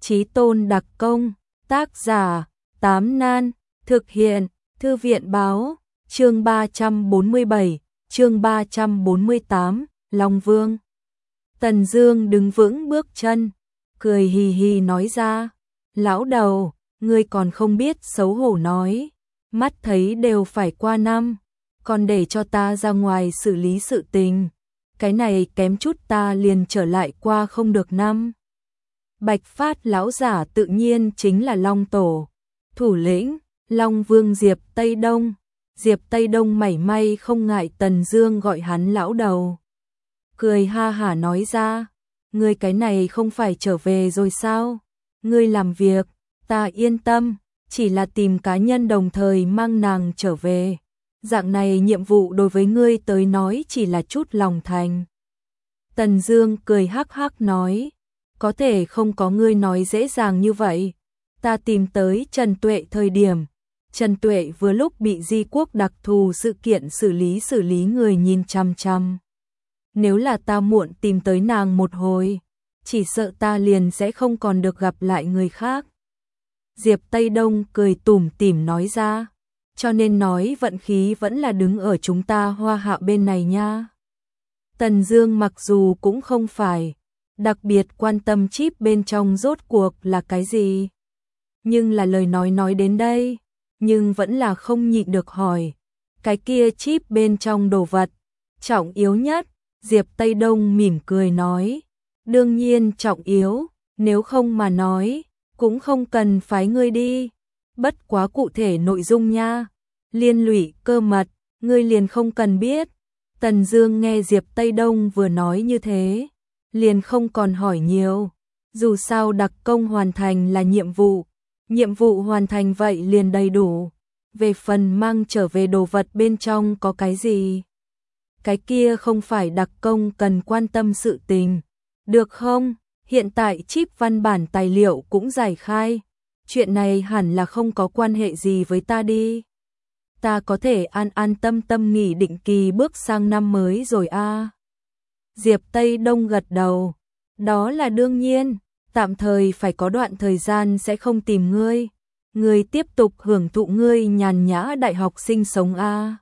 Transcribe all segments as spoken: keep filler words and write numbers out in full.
Chí tôn đặc công, tác giả, Tám Nan, thực hiện, Thư viện báo, chương ba trăm bốn mươi bảy, chương ba trăm bốn mươi tám, Long Vương. Tần Dương đứng vững bước chân, cười hì hì nói ra, lão đầu, ngươi còn không biết xấu hổ nói, mắt thấy đều phải qua năm, còn để cho ta ra ngoài xử lý sự tình, cái này kém chút ta liền trở lại qua không được năm. Bạch Phát lão giả tự nhiên chính là Long Tổ, thủ lĩnh, Long Vương Diệp Tây Đông. Diệp Tây Đông mảy may không ngại Tần Dương gọi hắn lão đầu. Cười ha hả nói ra, ngươi cái này không phải trở về rồi sao? Ngươi làm việc, ta yên tâm, chỉ là tìm cá nhân đồng thời mang nàng trở về. Dạng này nhiệm vụ đối với ngươi tới nói chỉ là chút lòng thành. Tần Dương cười hắc hắc nói, có thể không có ngươi nói dễ dàng như vậy. Ta tìm tới Trần Tuệ thời điểm, Trần Tuệ vừa lúc bị Di Quốc đặc thù sự kiện xử lý xử lý người nhìn chăm chăm. Nếu là ta muộn tìm tới nàng một hồi, chỉ sợ ta liền sẽ không còn được gặp lại người khác. Diệp Tây Đông cười tủm tỉm nói ra, cho nên nói vận khí vẫn là đứng ở chúng ta Hoa Hạ bên này nha. Tần Dương mặc dù cũng không phải đặc biệt quan tâm chip bên trong rốt cuộc là cái gì, nhưng là lời nói nói đến đây, nhưng vẫn là không nhịn được hỏi, cái kia chip bên trong đồ vật, trọng yếu nhất, Diệp Tây Đông mỉm cười nói, đương nhiên trọng yếu, nếu không mà nói, cũng không cần phái ngươi đi, bất quá cụ thể nội dung nha, liên lụy cơ mật, ngươi liền không cần biết. Tần Dương nghe Diệp Tây Đông vừa nói như thế, liền không còn hỏi nhiều, dù sao đặc công hoàn thành là nhiệm vụ, nhiệm vụ hoàn thành vậy liền đầy đủ, về phần mang trở về đồ vật bên trong có cái gì, cái kia không phải đặc công cần quan tâm sự tình, được không? Hiện tại chip văn bản tài liệu cũng giải khai, chuyện này hẳn là không có quan hệ gì với ta đi. Ta có thể an an tâm tâm nghỉ định kỳ bước sang năm mới rồi a. À. Diệp Tây Đông gật đầu, đó là đương nhiên, tạm thời phải có đoạn thời gian sẽ không tìm ngươi, ngươi tiếp tục hưởng thụ ngươi nhàn nhã đại học sinh sống a. À.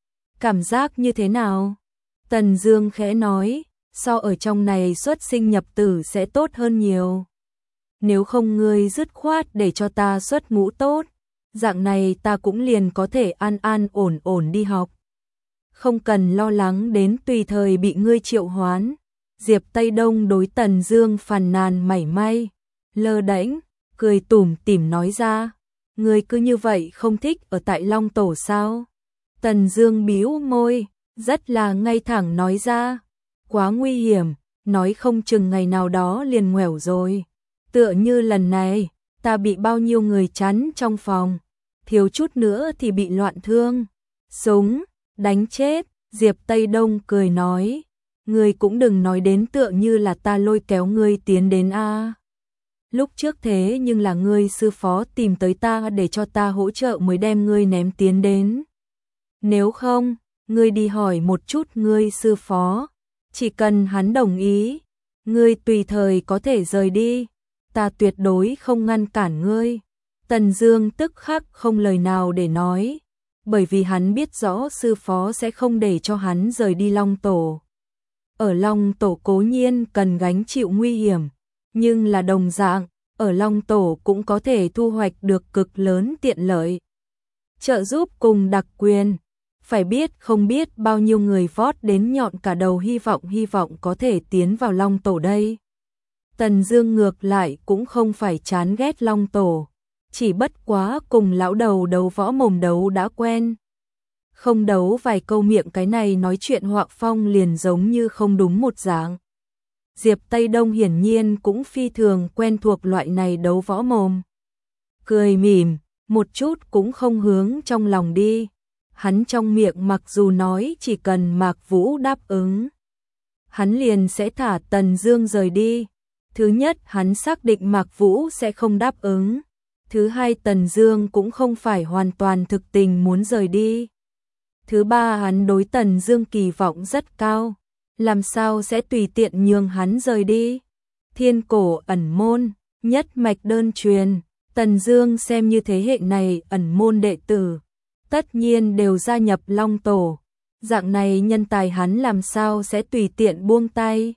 Cảm giác như thế nào? Tần Dương khẽ nói, so ở trong này xuất sinh nhập tử sẽ tốt hơn nhiều. Nếu không ngươi dứt khoát để cho ta xuất ngũ tốt, dạng này ta cũng liền có thể an an ổn ổn đi học. Không cần lo lắng đến tùy thời bị ngươi triệu hoán. Diệp Tây Đông đối Tần Dương phàn nàn mảy may, lơ đễnh, cười tủm tỉm nói ra, ngươi cứ như vậy không thích ở tại Long Tổ sao? Tần Dương bĩu môi, rất là ngay thẳng nói ra, quá nguy hiểm, nói không chừng ngày nào đó liền ngoẻo rồi. Tựa như lần này, ta bị bao nhiêu người chắn trong phòng, thiếu chút nữa thì bị loạn thương, súng, đánh chết. Diệp Tây Đông cười nói, ngươi cũng đừng nói đến tựa như là ta lôi kéo ngươi tiến đến a. Lúc trước thế nhưng là ngươi sư phó tìm tới ta để cho ta hỗ trợ mới đem ngươi ném tiến đến. Nếu không, ngươi đi hỏi một chút ngươi sư phó, chỉ cần hắn đồng ý, ngươi tùy thời có thể rời đi, ta tuyệt đối không ngăn cản ngươi. Tần Dương tức khắc không lời nào để nói, bởi vì hắn biết rõ sư phó sẽ không để cho hắn rời đi Long Tổ. Ở Long Tổ cố nhiên cần gánh chịu nguy hiểm, nhưng là đồng dạng, ở Long Tổ cũng có thể thu hoạch được cực lớn tiện lợi. Trợ giúp cùng đặc quyền, phải biết không biết bao nhiêu người vót đến nhọn cả đầu hy vọng hy vọng có thể tiến vào Long Tổ đây. Tần Dương ngược lại cũng không phải chán ghét Long Tổ, chỉ bất quá cùng lão đầu đấu võ mồm đấu đã quen. Không đấu vài câu miệng cái này nói chuyện Hoạ Phong liền giống như không đúng một dạng. Diệp Tây Đông hiển nhiên cũng phi thường quen thuộc loại này đấu võ mồm. Cười mỉm, một chút cũng không hướng trong lòng đi. Hắn trong miệng mặc dù nói chỉ cần Mạc Vũ đáp ứng, hắn liền sẽ thả Tần Dương rời đi. Thứ nhất, hắn xác định Mạc Vũ sẽ không đáp ứng. Thứ hai, Tần Dương cũng không phải hoàn toàn thực tình muốn rời đi. Thứ ba, hắn đối Tần Dương kỳ vọng rất cao, làm sao sẽ tùy tiện nhường hắn rời đi. Thiên Cổ ẩn môn, nhất mạch đơn truyền, Tần Dương xem như thế hệ này ẩn môn đệ tử, tất nhiên đều gia nhập Long Tổ. Dạng này nhân tài hắn làm sao sẽ tùy tiện buông tay.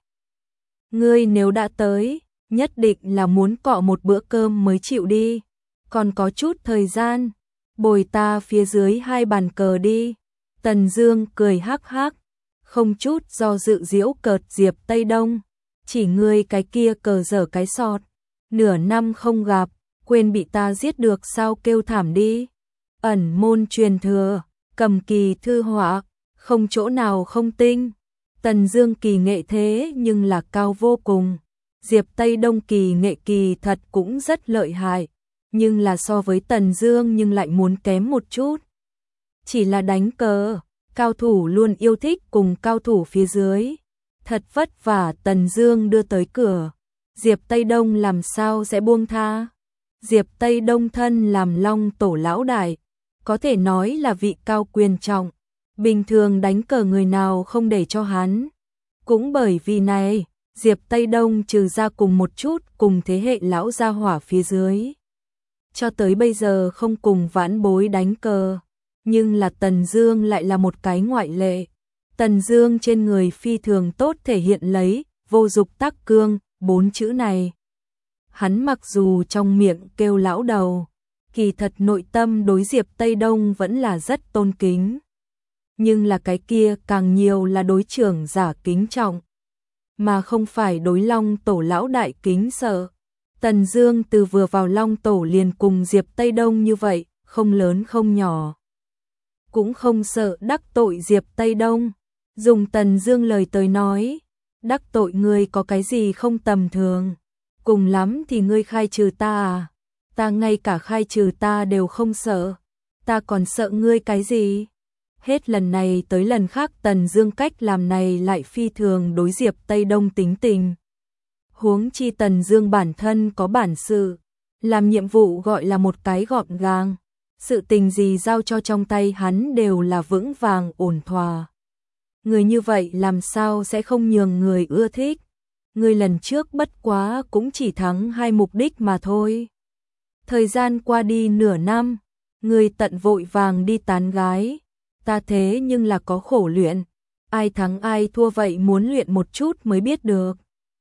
Ngươi nếu đã tới, nhất định là muốn cọ một bữa cơm mới chịu đi. Còn có chút thời gian, bồi ta phía dưới hai bàn cờ đi. Tần Dương cười hắc hắc, không chút do dự giễu cợt Diệp Tây Đông. Chỉ ngươi cái kia cờ dở cái sọt, nửa năm không gặp, quên bị ta giết được sao, kêu thảm đi. Ẩn môn truyền thừa, cầm kỳ thư họa, không chỗ nào không tinh. Tần Dương kỳ nghệ thế nhưng là cao vô cùng. Diệp Tây Đông kỳ nghệ kỳ thật cũng rất lợi hại, nhưng là so với Tần Dương nhưng lại muốn kém một chút. Chỉ là đánh cờ, cao thủ luôn yêu thích cùng cao thủ phía dưới. Thật vất vả Tần Dương đưa tới cửa, Diệp Tây Đông làm sao sẽ buông tha. Diệp Tây Đông thân làm Long Tổ lão đại, có thể nói là vị cao quyền trọng, bình thường đánh cờ người nào không để cho hắn. Cũng bởi vì này, Diệp Tây Đông trừ ra cùng một chút cùng thế hệ lão gia hỏa phía dưới, cho tới bây giờ không cùng vãn bối đánh cờ, nhưng là Tần Dương lại là một cái ngoại lệ. Tần Dương trên người phi thường tốt thể hiện lấy vô dục tắc cương bốn chữ này. Hắn mặc dù trong miệng kêu lão đầu, kỳ thật nội tâm đối Diệp Tây Đông vẫn là rất tôn kính. Nhưng là cái kia càng nhiều là đối trưởng giả kính trọng, mà không phải đối Long Tổ lão đại kính sợ. Tần Dương từ vừa vào Long Tổ liền cùng Diệp Tây Đông như vậy, không lớn không nhỏ, cũng không sợ đắc tội Diệp Tây Đông. Dùng Tần Dương lời tới nói, đắc tội ngươi có cái gì không tầm thường, cùng lắm thì ngươi khai trừ ta à, ta ngay cả khai trừ ta đều không sợ, ta còn sợ ngươi cái gì. Hết lần này tới lần khác Tần Dương cách làm này lại phi thường đối Diệp Tây Đông tính tình. Huống chi Tần Dương bản thân có bản sự, làm nhiệm vụ gọi là một cái gọn gàng, sự tình gì giao cho trong tay hắn đều là vững vàng ổn thỏa. Người như vậy làm sao sẽ không nhường người ưa thích. Người lần trước bất quá cũng chỉ thắng hai mục đích mà thôi. Thời gian qua đi nửa năm, người tận vội vàng đi tán gái, ta thế nhưng là có khổ luyện, ai thắng ai thua vậy muốn luyện một chút mới biết được.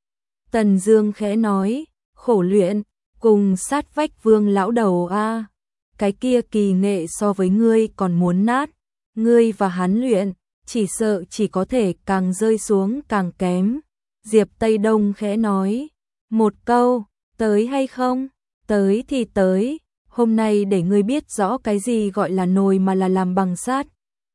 Tần Dương khẽ nói, khổ luyện, cùng sát vách Vương lão đầu a, cái kia kỳ nghệ so với ngươi còn muốn nát, ngươi và hắn luyện, chỉ sợ chỉ có thể càng rơi xuống càng kém. Diệp Tây Đông khẽ nói, một câu, tới hay không? Tới thì tới, hôm nay để ngươi biết rõ cái gì gọi là nồi mà là làm bằng sắt.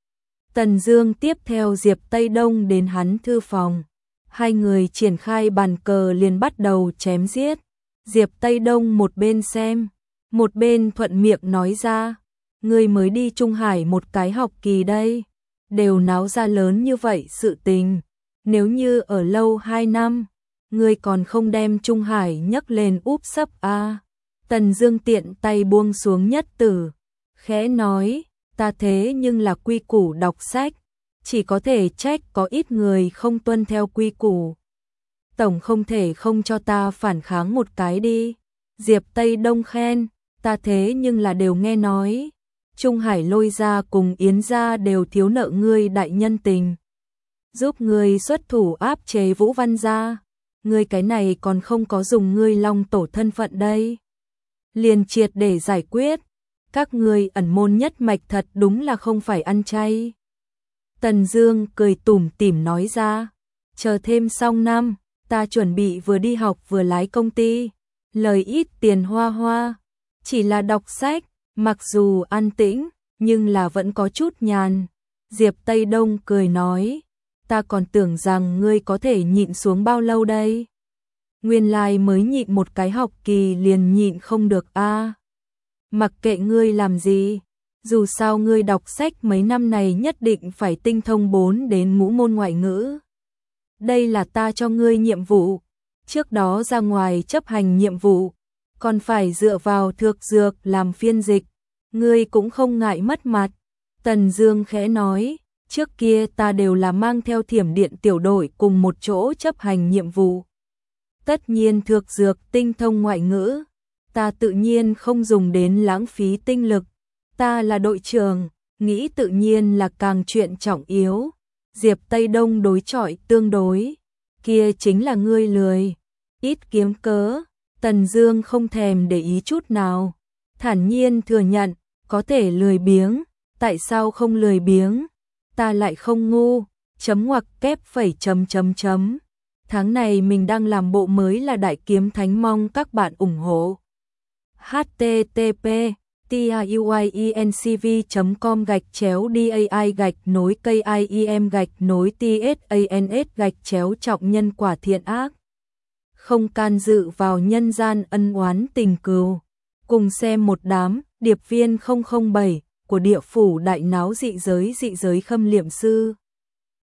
Tần Dương tiếp theo Diệp Tây Đông đến hắn thư phòng, hai người triển khai bàn cờ liền bắt đầu chém giết. Diệp Tây Đông một bên xem, một bên thuận miệng nói ra, ngươi mới đi Trung Hải một cái học kỳ đây, đều náo ra lớn như vậy sự tình, nếu như ở lâu hai năm, ngươi còn không đem Trung Hải nhấc lên úp sấp a. À. Tần Dương tiện tay buông xuống nhất tử, khẽ nói, ta thế nhưng là quy củ đọc sách, chỉ có thể trách có ít người không tuân theo quy củ. Tổng không thể không cho ta phản kháng một cái đi. Diệp Tây Đông khen, ta thế nhưng là đều nghe nói, Trung Hải Lôi gia cùng Yến gia đều thiếu nợ ngươi đại nhân tình, giúp ngươi xuất thủ áp chế Vũ Văn gia, ngươi cái này còn không có dùng ngươi Long Tổ thân phận đây, liền triệt để giải quyết, các ngươi ẩn môn nhất mạch thật đúng là không phải ăn chay. Tần Dương cười tủm tỉm nói ra, chờ thêm xong năm, ta chuẩn bị vừa đi học vừa lái công ty, lời ít tiền hoa hoa, chỉ là đọc sách, mặc dù an tĩnh, nhưng là vẫn có chút nhàn. Diệp Tây Đông cười nói, ta còn tưởng rằng ngươi có thể nhịn xuống bao lâu đây. Nguyên lai mới nhịn một cái học kỳ liền nhịn không được a. À. Mặc kệ ngươi làm gì, dù sao ngươi đọc sách mấy năm này nhất định phải tinh thông bốn đến ngũ môn ngoại ngữ. Đây là ta cho ngươi nhiệm vụ, trước đó ra ngoài chấp hành nhiệm vụ, còn phải dựa vào Thược Dược làm phiên dịch, ngươi cũng không ngại mất mặt. Tần Dương khẽ nói, trước kia ta đều là mang theo Thiểm Điện tiểu đội cùng một chỗ chấp hành nhiệm vụ. Tất nhiên thược dược tinh thông ngoại ngữ, ta tự nhiên không dùng đến lãng phí tinh lực. Ta là đội trưởng, nghĩ tự nhiên là càng chuyện trọng yếu. Diệp Tây Đông đối chọi tương đối, kia chính là ngươi lười, ít kiếm cớ. Tần Dương không thèm để ý chút nào, thản nhiên thừa nhận, có thể lười biếng, tại sao không lười biếng? Ta lại không ngu, chấm ngoặc kép phẩy chấm chấm chấm. Tháng này mình đang làm bộ mới là Đại Kiếm Thánh, mong các bạn ủng hộ. http tiuyencv chấm com gạch chéo dai gạch nối kim gạch nối tsans gạch chéo trọng nhân quả thiện ác. Không can dự vào nhân gian ân oán tình cừu. Cùng xem một đám điệp viên không không bảy của địa phủ đại náo dị giới dị giới khâm liệm sư.